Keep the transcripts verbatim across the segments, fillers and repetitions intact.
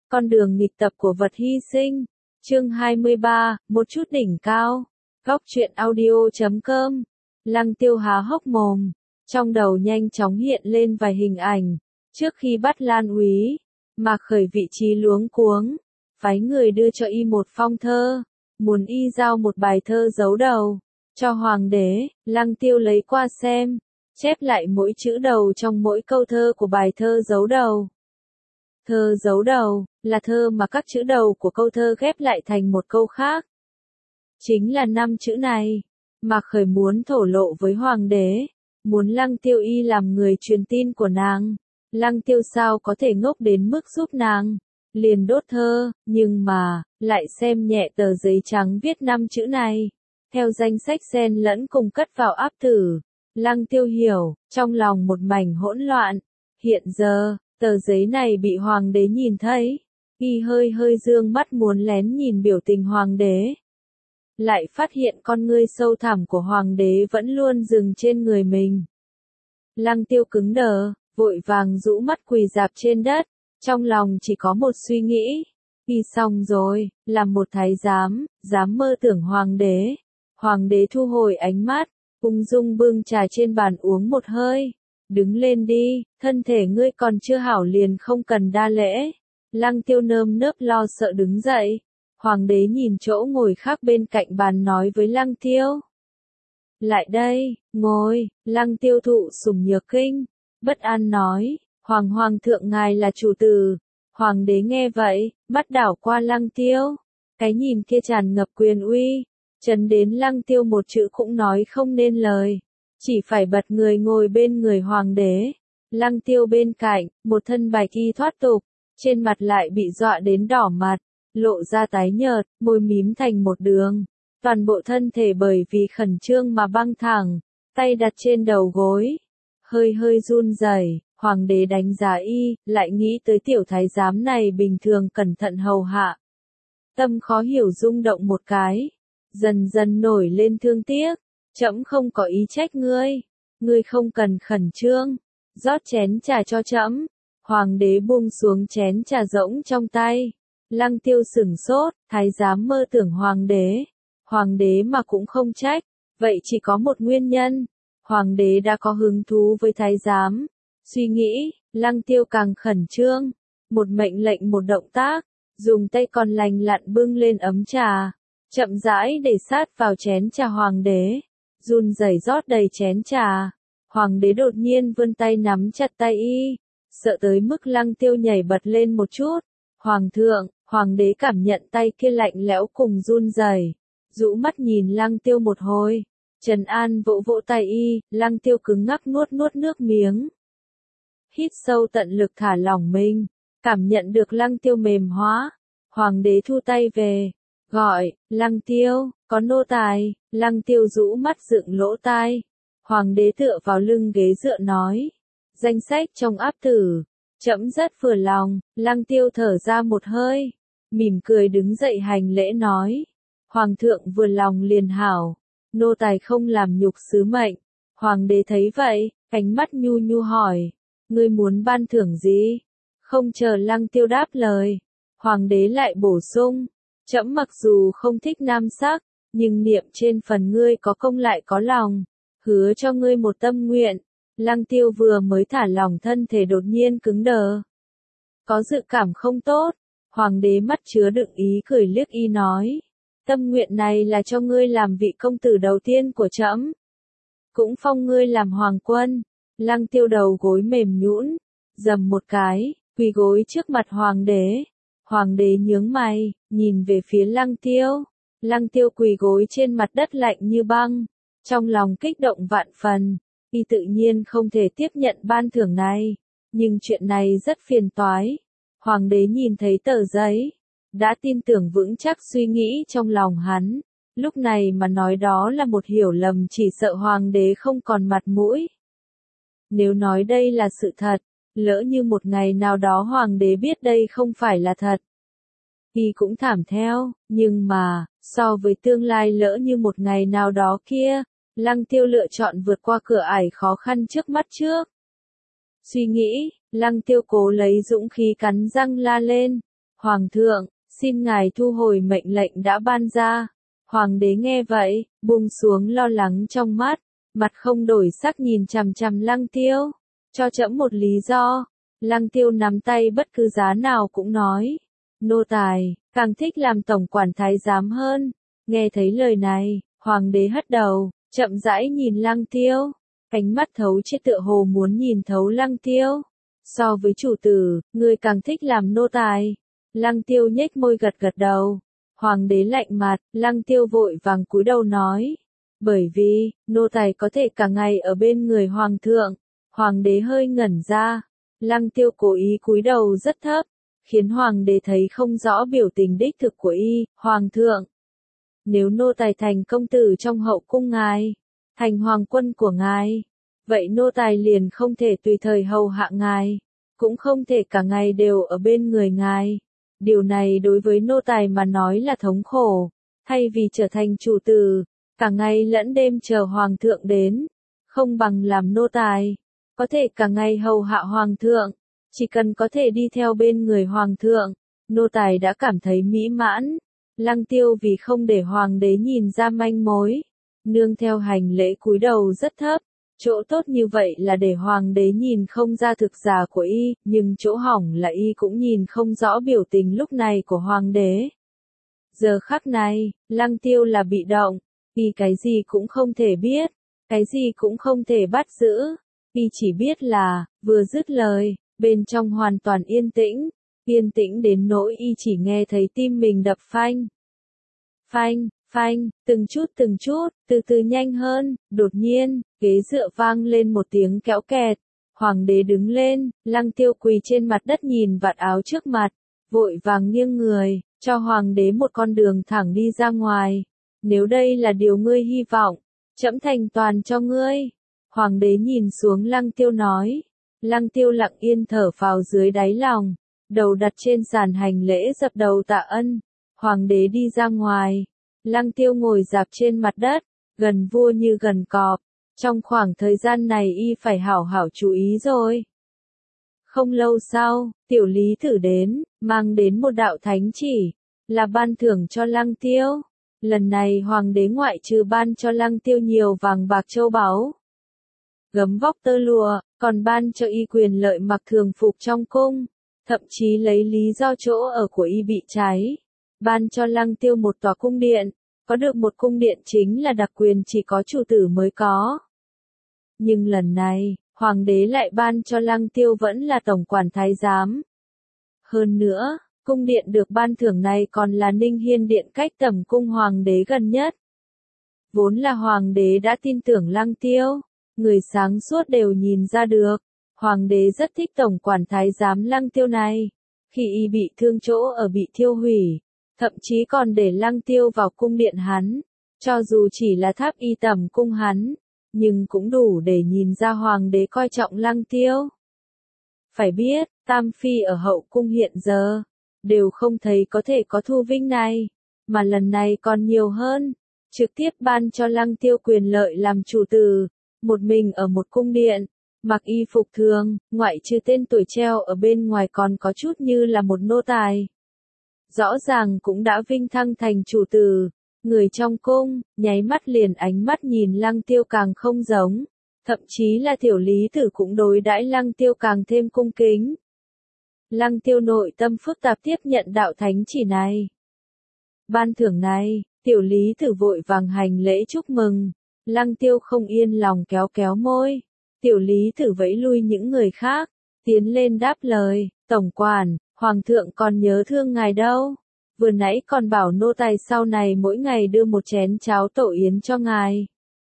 Con đường nghịch tập của vật hy sinh. Chương hai mươi ba, một chút đỉnh cao. Góc truyện audio chấm com. Lăng Tiêu há hốc mồm, trong đầu nhanh chóng hiện lên vài hình ảnh. Trước khi bắt Lan Úy, Mạc Khởi vị trí luống cuống, phái người đưa cho y một phong thơ, muốn y giao một bài thơ giấu đầu cho hoàng đế. Lăng Tiêu lấy qua xem, chép lại mỗi chữ đầu trong mỗi câu thơ của bài thơ giấu đầu. Thơ giấu đầu là thơ mà các chữ đầu của câu thơ ghép lại thành một câu khác. Chính là năm chữ này. Mạc Khởi muốn thổ lộ với hoàng đế, muốn Lăng Tiêu y làm người truyền tin của nàng. Lăng Tiêu sao có thể ngốc đến mức giúp nàng, liền đốt thơ, nhưng mà, lại xem nhẹ tờ giấy trắng viết năm chữ này. Theo danh sách xen lẫn cùng cất vào áp tử. Lăng Tiêu hiểu, trong lòng một mảnh hỗn loạn. Hiện giờ, tờ giấy này bị hoàng đế nhìn thấy. Y hơi hơi dương mắt muốn lén nhìn biểu tình hoàng đế. Lại phát hiện con ngươi sâu thẳm của hoàng đế vẫn luôn dừng trên người mình. Lăng Tiêu cứng đờ, vội vàng rũ mắt quỳ rạp trên đất, trong lòng chỉ có một suy nghĩ. Y xong rồi, làm một thái giám, dám mơ tưởng hoàng đế. Hoàng đế thu hồi ánh mắt, ung dung bưng trà trên bàn uống một hơi. Đứng lên đi, thân thể ngươi còn chưa hảo liền không cần đa lễ. Lăng Tiêu nơm nớp lo sợ đứng dậy. Hoàng đế nhìn chỗ ngồi khác bên cạnh bàn nói với Lăng Tiêu. Lại đây, ngồi. Lăng Tiêu thụ sủng nhược kinh, bất an nói, Hoàng Hoàng thượng ngài là chủ tử. Hoàng đế nghe vậy, mắt đảo qua Lăng Tiêu. Cái nhìn kia tràn ngập quyền uy, chấn đến Lăng Tiêu một chữ cũng nói không nên lời. Chỉ phải bật người ngồi bên người hoàng đế. Lăng Tiêu bên cạnh, một thân bạch y thoát tục, trên mặt lại bị dọa đến đỏ mặt, lộ ra tái nhợt, môi mím thành một đường. Toàn bộ thân thể bởi vì khẩn trương mà băng thẳng, tay đặt trên đầu gối, hơi hơi run rẩy. Hoàng đế đánh giá y, lại nghĩ tới tiểu thái giám này bình thường cẩn thận hầu hạ. Tâm khó hiểu rung động một cái, dần dần nổi lên thương tiếc. Trẫm không có ý trách ngươi, ngươi không cần khẩn trương, rót chén trà cho trẫm. Hoàng đế buông xuống chén trà rỗng trong tay. Lăng Tiêu sửng sốt, thái giám mơ tưởng hoàng đế. Hoàng đế mà cũng không trách, vậy chỉ có một nguyên nhân. Hoàng đế đã có hứng thú với thái giám. Suy nghĩ, Lăng Tiêu càng khẩn trương. Một mệnh lệnh một động tác, dùng tay còn lành lặn bưng lên ấm trà, chậm rãi để sát vào chén trà hoàng đế. Run rẩy rót đầy chén trà. Hoàng đế đột nhiên vươn tay nắm chặt tay y, sợ tới mức Lăng Tiêu nhảy bật lên một chút. Hoàng thượng, hoàng đế cảm nhận tay kia lạnh lẽo cùng run rẩy, rũ mắt nhìn Lăng Tiêu một hồi, trấn an vỗ vỗ tay y. Lăng Tiêu cứng ngắc nuốt nuốt nước miếng, hít sâu tận lực thả lỏng mình, cảm nhận được Lăng Tiêu mềm hóa. Hoàng đế thu tay về, gọi, Lăng Tiêu, có nô tài. Lăng Tiêu rũ mắt dựng lỗ tai. Hoàng đế tựa vào lưng ghế dựa nói, danh sách trong áp tử, trẫm rất vừa lòng. Lăng Tiêu thở ra một hơi, mỉm cười đứng dậy hành lễ nói, Hoàng thượng vừa lòng liền hảo, nô tài không làm nhục sứ mệnh. Hoàng đế thấy vậy, ánh mắt nhu nhu hỏi, ngươi muốn ban thưởng gì? Không chờ Lăng Tiêu đáp lời, hoàng đế lại bổ sung, trẫm mặc dù không thích nam sắc, nhưng niệm trên phần ngươi có công lại có lòng, hứa cho ngươi một tâm nguyện. Lăng Tiêu vừa mới thả lỏng thân thể đột nhiên cứng đờ, có dự cảm không tốt. Hoàng đế mắt chứa đựng ý cười liếc y nói, tâm nguyện này là cho ngươi làm vị công tử đầu tiên của trẫm, cũng phong ngươi làm hoàng quân. Lăng Tiêu đầu gối mềm nhũn, dầm một cái, quỳ gối trước mặt hoàng đế. Hoàng đế nhướng mày, nhìn về phía Lăng Tiêu. Lăng Tiêu quỳ gối trên mặt đất lạnh như băng, trong lòng kích động vạn phần. Y tự nhiên không thể tiếp nhận ban thưởng này, nhưng chuyện này rất phiền toái. Hoàng đế nhìn thấy tờ giấy, đã tin tưởng vững chắc suy nghĩ trong lòng hắn. Lúc này mà nói đó là một hiểu lầm chỉ sợ hoàng đế không còn mặt mũi. Nếu nói đây là sự thật, lỡ như một ngày nào đó hoàng đế biết đây không phải là thật, y cũng thảm theo. Nhưng mà, so với tương lai lỡ như một ngày nào đó kia, Lăng Tiêu lựa chọn vượt qua cửa ải khó khăn trước mắt trước. Suy nghĩ, Lăng Tiêu cố lấy dũng khí cắn răng la lên, Hoàng thượng, xin ngài thu hồi mệnh lệnh đã ban ra. Hoàng đế nghe vậy, buông xuống lo lắng trong mắt, mặt không đổi sắc nhìn chằm chằm Lăng Tiêu. Cho trẫm một lý do. Lăng Tiêu nắm tay bất cứ giá nào cũng nói. Nô tài, càng thích làm tổng quản thái giám hơn. Nghe thấy lời này, hoàng đế hất đầu, chậm rãi nhìn Lăng Tiêu. Ánh mắt thấu chết tựa hồ muốn nhìn thấu Lăng Tiêu. So với chủ tử, ngươi càng thích làm nô tài. Lăng Tiêu nhếch môi gật gật đầu. Hoàng đế lạnh mặt, Lăng Tiêu vội vàng cúi đầu nói. Bởi vì, nô tài có thể cả ngày ở bên người hoàng thượng. Hoàng đế hơi ngẩn ra. Lăng Tiêu cố ý cúi đầu rất thấp, khiến hoàng đế thấy không rõ biểu tình đích thực của y. Hoàng thượng, nếu nô tài thành công tử trong hậu cung ngài, thành hoàng quân của ngài, vậy nô tài liền không thể tùy thời hầu hạ ngài, cũng không thể cả ngày đều ở bên người ngài. Điều này đối với nô tài mà nói là thống khổ, thay vì trở thành chủ tử, cả ngày lẫn đêm chờ hoàng thượng đến, không bằng làm nô tài, có thể cả ngày hầu hạ hoàng thượng, chỉ cần có thể đi theo bên người hoàng thượng, nô tài đã cảm thấy mỹ mãn. Lăng Tiêu vì không để hoàng đế nhìn ra manh mối, nương theo hành lễ cúi đầu rất thấp. Chỗ tốt như vậy là để hoàng đế nhìn không ra thực giả của y, nhưng chỗ hỏng là y cũng nhìn không rõ biểu tình lúc này của hoàng đế. Giờ khắc này, Lăng Tiêu là bị động, y cái gì cũng không thể biết, cái gì cũng không thể bắt giữ, y chỉ biết là, vừa dứt lời, bên trong hoàn toàn yên tĩnh, yên tĩnh đến nỗi y chỉ nghe thấy tim mình đập phanh. Phanh, phanh, từng chút từng chút, từ từ nhanh hơn, đột nhiên, ghế dựa vang lên một tiếng kéo kẹt. Hoàng đế đứng lên, Lăng Tiêu quỳ trên mặt đất nhìn vạt áo trước mặt, vội vàng nghiêng người, cho hoàng đế một con đường thẳng đi ra ngoài. Nếu đây là điều ngươi hy vọng, trẫm thành toàn cho ngươi. Hoàng đế nhìn xuống Lăng Tiêu nói. Lăng Tiêu lặng yên thở phào dưới đáy lòng, đầu đặt trên sàn hành lễ dập đầu tạ ân. Hoàng đế đi ra ngoài, Lăng Tiêu ngồi dạp trên mặt đất, gần vua như gần cọp. Trong khoảng thời gian này y phải hảo hảo chú ý rồi. Không lâu sau, tiểu lý thử đến, mang đến một đạo thánh chỉ, là ban thưởng cho Lăng Tiêu. Lần này hoàng đế ngoại trừ ban cho Lăng Tiêu nhiều vàng bạc châu báu, gấm vóc tơ lụa, còn ban cho y quyền lợi mặc thường phục trong cung, thậm chí lấy lý do chỗ ở của y bị cháy, ban cho Lăng Tiêu một tòa cung điện. Có được một cung điện chính là đặc quyền chỉ có chủ tử mới có. Nhưng lần này, hoàng đế lại ban cho Lăng Tiêu vẫn là tổng quản thái giám. Hơn nữa, cung điện được ban thưởng này còn là Ninh Hiên Điện cách tầm cung hoàng đế gần nhất. Vốn là hoàng đế đã tin tưởng Lăng Tiêu, người sáng suốt đều nhìn ra được, hoàng đế rất thích tổng quản thái giám Lăng Tiêu này. Khi y bị thương chỗ ở bị thiêu hủy, thậm chí còn để Lăng Tiêu vào cung điện hắn, cho dù chỉ là tháp y tầm cung hắn, nhưng cũng đủ để nhìn ra hoàng đế coi trọng Lăng Tiêu. Phải biết, tam phi ở hậu cung hiện giờ, đều không thấy có thể có thu vinh này, mà lần này còn nhiều hơn, trực tiếp ban cho Lăng Tiêu quyền lợi làm chủ tử, một mình ở một cung điện, mặc y phục thường, ngoại trừ tên tuổi treo ở bên ngoài còn có chút như là một nô tài. Rõ ràng cũng đã vinh thăng thành chủ tử, người trong cung, nháy mắt liền ánh mắt nhìn Lăng Tiêu càng không giống, thậm chí là tiểu lý tử cũng đối đãi Lăng Tiêu càng thêm cung kính. Lăng Tiêu nội tâm phức tạp tiếp nhận đạo thánh chỉ này. Ban thưởng này, tiểu lý tử vội vàng hành lễ chúc mừng, Lăng Tiêu không yên lòng kéo kéo môi, tiểu lý tử vẫy lui những người khác, tiến lên đáp lời, tổng quản, hoàng thượng còn nhớ thương ngài đâu, vừa nãy còn bảo nô tài sau này mỗi ngày đưa một chén cháo tổ yến cho ngài,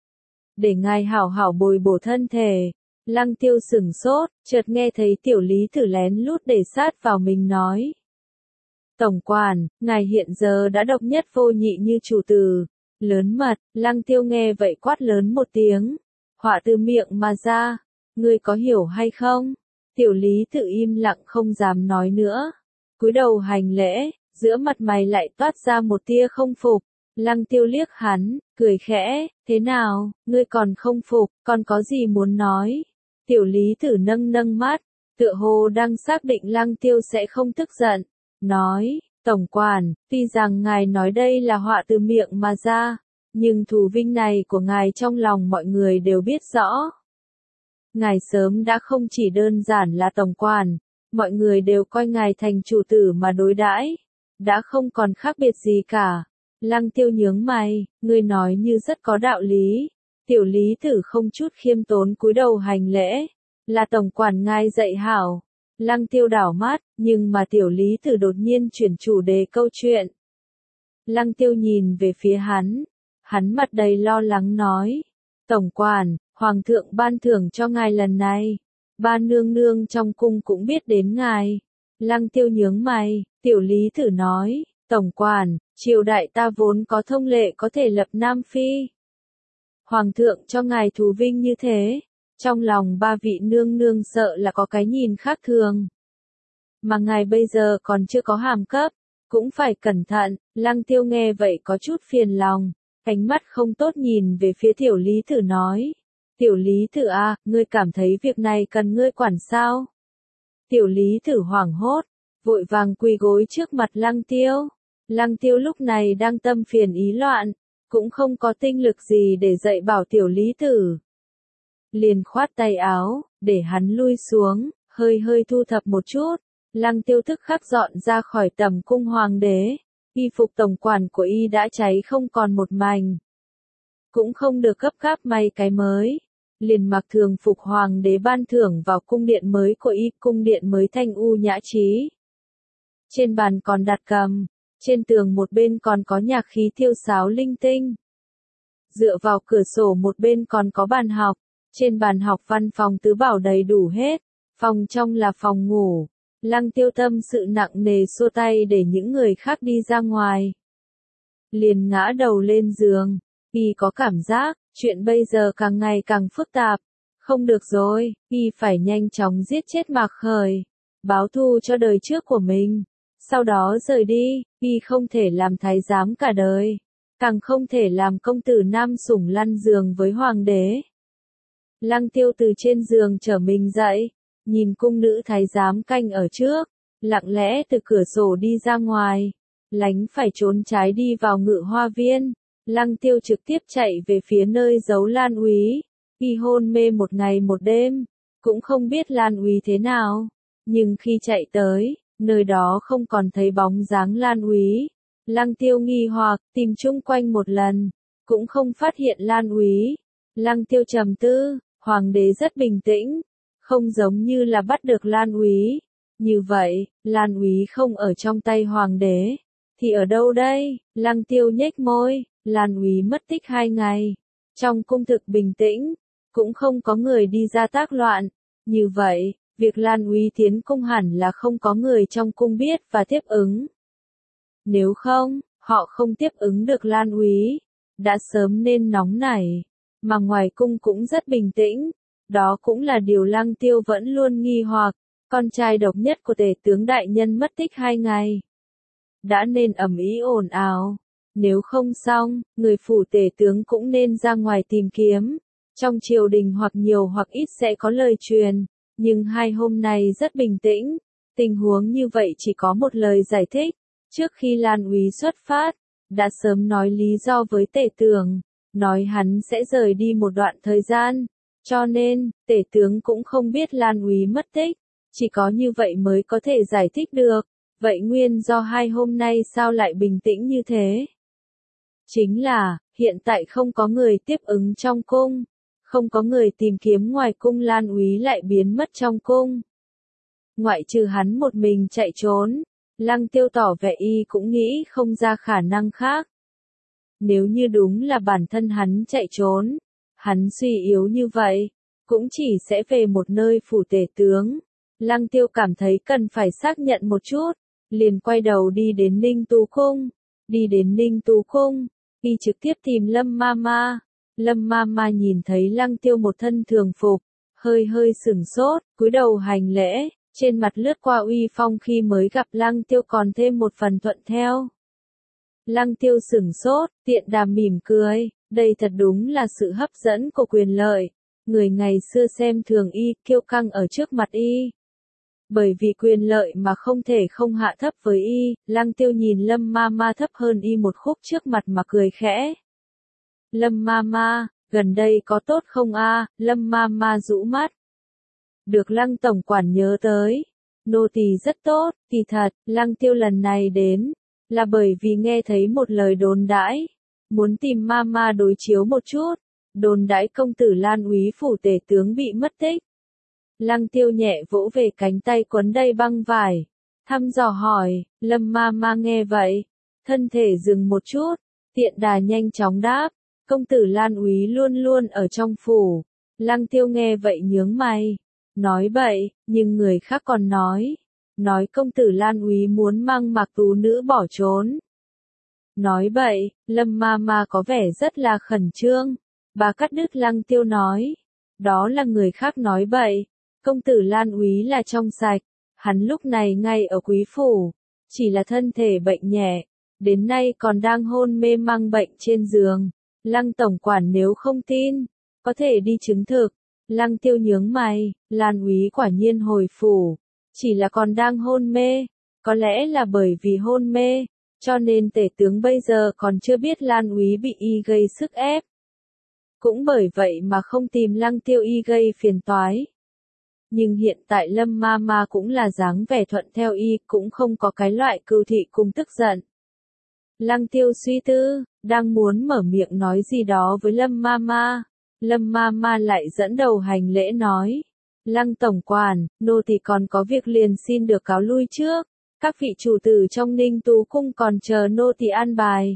để ngài hảo hảo bồi bổ thân thể. Lăng Tiêu sửng sốt, chợt nghe thấy tiểu lý tử lén lút để sát vào mình nói. Tổng quản, ngài hiện giờ đã độc nhất vô nhị như chủ tử, lớn mật. Lăng Tiêu nghe vậy quát lớn một tiếng, họa từ miệng mà ra, ngươi có hiểu hay không? Tiểu lý tử im lặng không dám nói nữa, cúi đầu hành lễ, giữa mặt mày lại toát ra một tia không phục. Lăng Tiêu liếc hắn, cười khẽ, thế nào, ngươi còn không phục, còn có gì muốn nói? Tiểu lý tử nâng nâng mắt, tựa hồ đang xác định Lăng Tiêu sẽ không tức giận, nói, tổng quản, tuy rằng ngài nói đây là họa từ miệng mà ra, nhưng thù vinh này của ngài trong lòng mọi người đều biết rõ. Ngài sớm đã không chỉ đơn giản là tổng quản, mọi người đều coi ngài thành chủ tử mà đối đãi, đã không còn khác biệt gì cả. Lăng Tiêu nhướng mày, ngươi nói như rất có đạo lý. Tiểu lý tử không chút khiêm tốn cúi đầu hành lễ, là tổng quản ngài dạy hảo. Lăng Tiêu đảo mắt, nhưng mà tiểu lý tử đột nhiên chuyển chủ đề câu chuyện. Lăng Tiêu nhìn về phía hắn, hắn mặt đầy lo lắng nói, tổng quản, hoàng thượng ban thưởng cho ngài lần này, ba nương nương trong cung cũng biết đến ngài. Lăng Tiêu nhướng mày, tiểu lý tử nói, tổng quản, triều đại ta vốn có thông lệ có thể lập nam phi. Hoàng thượng cho ngài thù vinh như thế, trong lòng ba vị nương nương sợ là có cái nhìn khác thường. Mà ngài bây giờ còn chưa có hàm cấp, cũng phải cẩn thận. Lăng Tiêu nghe vậy có chút phiền lòng, ánh mắt không tốt nhìn về phía tiểu lý tử nói, tiểu lý tử à, ngươi cảm thấy việc này cần ngươi quản sao? Tiểu lý tử hoảng hốt, vội vàng quỳ gối trước mặt Lăng Tiêu. Lăng Tiêu lúc này đang tâm phiền ý loạn, cũng không có tinh lực gì để dạy bảo tiểu lý tử. Liền khoát tay áo, để hắn lui xuống, hơi hơi thu thập một chút. Lăng Tiêu tức khắc dọn ra khỏi tầm cung hoàng đế, y phục tổng quản của y đã cháy không còn một mảnh. Cũng không được gấp gáp may cái mới, liền mặc thường phục hoàng đế ban thưởng vào cung điện mới của y, cung điện mới thanh u nhã trí. Trên bàn còn đặt cầm, trên tường một bên còn có nhạc khí thiêu sáo linh tinh. Dựa vào cửa sổ một bên còn có bàn học, trên bàn học văn phòng tứ bảo đầy đủ hết, phòng trong là phòng ngủ. Lăng Tiêu tâm sự nặng nề xua tay để những người khác đi ra ngoài. Liền ngã đầu lên giường, y có cảm giác, chuyện bây giờ càng ngày càng phức tạp. Không được rồi, y phải nhanh chóng giết chết Mạc Khởi, báo thù cho đời trước của mình. Sau đó rời đi, y không thể làm thái giám cả đời, càng không thể làm công tử nam sủng lăn giường với hoàng đế. Lăng Tiêu từ trên giường trở mình dậy, nhìn cung nữ thái giám canh ở trước, lặng lẽ từ cửa sổ đi ra ngoài, lánh phải trốn trái đi vào Ngự Hoa Viên. Lăng Tiêu trực tiếp chạy về phía nơi giấu Lan Úy, y hôn mê một ngày một đêm, cũng không biết Lan Úy thế nào, nhưng khi chạy tới, nơi đó không còn thấy bóng dáng Lan Úy. Lăng Tiêu nghi hoặc, tìm chung quanh một lần, cũng không phát hiện Lan Úy. Lăng Tiêu trầm tư, hoàng đế rất bình tĩnh, không giống như là bắt được Lan Úy. Như vậy, Lan Úy không ở trong tay hoàng đế, thì ở đâu đây? Lăng Tiêu nhếch môi, Lan Úy mất tích hai ngày, trong cung thực bình tĩnh, cũng không có người đi ra tác loạn. Như vậy, việc Lan Úy tiến cung hẳn là không có người trong cung biết và tiếp ứng. Nếu không, họ không tiếp ứng được Lan Úy, đã sớm nên nóng nảy, mà ngoài cung cũng rất bình tĩnh. Đó cũng là điều Lăng Tiêu vẫn luôn nghi hoặc, con trai độc nhất của tể tướng đại nhân mất tích hai ngày. Đã nên ầm ĩ ồn ào, nếu không xong, người phủ tể tướng cũng nên ra ngoài tìm kiếm. Trong triều đình hoặc nhiều hoặc ít sẽ có lời truyền, nhưng hai hôm nay rất bình tĩnh. Tình huống như vậy chỉ có một lời giải thích, trước khi Lan Úy xuất phát, đã sớm nói lý do với tể tướng, nói hắn sẽ rời đi một đoạn thời gian. Cho nên, tể tướng cũng không biết Lan Úy mất tích, chỉ có như vậy mới có thể giải thích được. Vậy nguyên do hai hôm nay sao lại bình tĩnh như thế? Chính là, hiện tại không có người tiếp ứng trong cung, không có người tìm kiếm ngoài cung, Lan Úy lại biến mất trong cung. Ngoại trừ hắn một mình chạy trốn, Lăng Tiêu tỏ vẻ y cũng nghĩ không ra khả năng khác. Nếu như đúng là bản thân hắn chạy trốn, hắn suy yếu như vậy, cũng chỉ sẽ về một nơi phủ tể tướng. Lăng Tiêu cảm thấy cần phải xác nhận một chút, liền quay đầu đi đến Ninh Tú Cung. Đi đến Ninh Tú Cung, y trực tiếp tìm Lâm Mama. Lâm Mama nhìn thấy Lăng Tiêu một thân thường phục, hơi hơi sửng sốt, cúi đầu hành lễ, trên mặt lướt qua uy phong khi mới gặp Lăng Tiêu còn thêm một phần thuận theo. Lăng Tiêu sửng sốt, tiện đàm mỉm cười, đây thật đúng là sự hấp dẫn của quyền lợi. Người ngày xưa xem thường y, kiêu căng ở trước mặt y. Bởi vì quyền lợi mà không thể không hạ thấp với y, Lăng Tiêu nhìn Lâm Ma Ma thấp hơn y một khúc trước mặt mà cười khẽ. Lâm Ma Ma, gần đây có tốt không a? Lâm Ma Ma rũ mắt. Được Lăng tổng quản nhớ tới. Nô tỳ rất tốt, kỳ thật, Lăng Tiêu lần này đến, là bởi vì nghe thấy một lời đồn đãi, muốn tìm Ma Ma đối chiếu một chút, đồn đãi công tử Lan úy phủ tể tướng bị mất tích. Lăng Tiêu nhẹ vỗ về cánh tay quấn đầy băng vải, thăm dò hỏi, Lâm Ma Ma nghe vậy, thân thể dừng một chút, tiện đà nhanh chóng đáp, công tử Lan úy luôn luôn ở trong phủ. Lăng Tiêu nghe vậy nhướng mày, nói bậy, nhưng người khác còn nói, nói công tử Lan úy muốn mang Mạc Tú nữ bỏ trốn. Nói bậy, Lâm Ma Ma có vẻ rất là khẩn trương, bà cắt đứt Lăng Tiêu nói, đó là người khác nói bậy, công tử Lan úy là trong sạch, hắn lúc này ngay ở quý phủ, chỉ là thân thể bệnh nhẹ, đến nay còn đang hôn mê mang bệnh trên giường. Lăng tổng quản nếu không tin, có thể đi chứng thực. Lăng Tiêu nhướng mày, Lan úy quả nhiên hồi phủ, chỉ là còn đang hôn mê, có lẽ là bởi vì hôn mê, cho nên tể tướng bây giờ còn chưa biết Lan úy bị y gây sức ép. Cũng bởi vậy mà không tìm Lăng Tiêu y gây phiền toái. Nhưng hiện tại Lâm Ma Ma cũng là dáng vẻ thuận theo y, cũng không có cái loại cừu thị cùng tức giận. Lăng Tiêu suy tư, đang muốn mở miệng nói gì đó với Lâm Ma Ma. Lâm Ma Ma lại dẫn đầu hành lễ nói, Lăng tổng quản, nô tỳ còn có việc liền xin được cáo lui trước, các vị chủ tử trong Ninh Tú cung còn chờ nô tỳ an bài.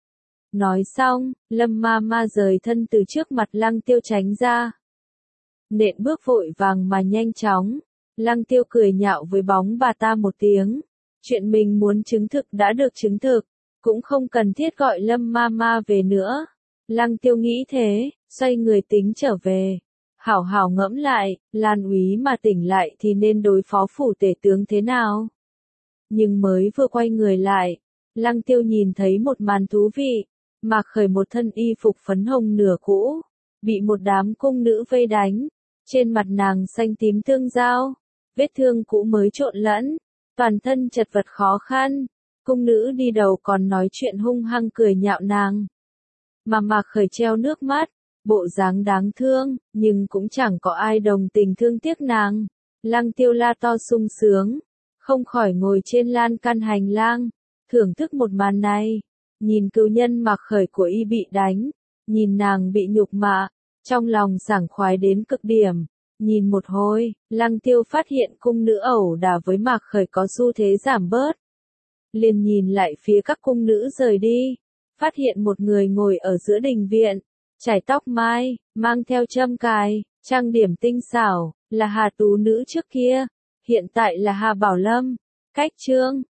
Nói xong, Lâm Ma Ma rời thân từ trước mặt Lăng Tiêu tránh ra. Nện bước vội vàng mà nhanh chóng, Lăng Tiêu cười nhạo với bóng bà ta một tiếng, chuyện mình muốn chứng thực đã được chứng thực, cũng không cần thiết gọi Lâm Ma Ma về nữa. Lăng Tiêu nghĩ thế, xoay người tính trở về. Hảo hảo ngẫm lại, Lan úy mà tỉnh lại thì nên đối phó phủ tể tướng thế nào? Nhưng mới vừa quay người lại, Lăng Tiêu nhìn thấy một màn thú vị, Mạc Khởi một thân y phục phấn hồng nửa cũ, bị một đám cung nữ vây đánh, trên mặt nàng xanh tím tương giao, vết thương cũ mới trộn lẫn, toàn thân chật vật khó khăn, cung nữ đi đầu còn nói chuyện hung hăng cười nhạo nàng. Mà Mạc Khởi treo nước mắt, bộ dáng đáng thương, nhưng cũng chẳng có ai đồng tình thương tiếc nàng. Lăng Tiêu la to sung sướng, không khỏi ngồi trên lan can hành lang, thưởng thức một màn này, nhìn cừu nhân Mạc Khởi của y bị đánh, nhìn nàng bị nhục mạ, trong lòng sảng khoái đến cực điểm. Nhìn một hồi, Lăng Tiêu phát hiện cung nữ ẩu đả với Mạc Khởi có xu thế giảm bớt. Liền nhìn lại phía các cung nữ rời đi, phát hiện một người ngồi ở giữa đình viện, chải tóc mai, mang theo châm cài, trang điểm tinh xảo, là Hà Tú nữ trước kia, hiện tại là Hà Bảo Lâm. Cách chương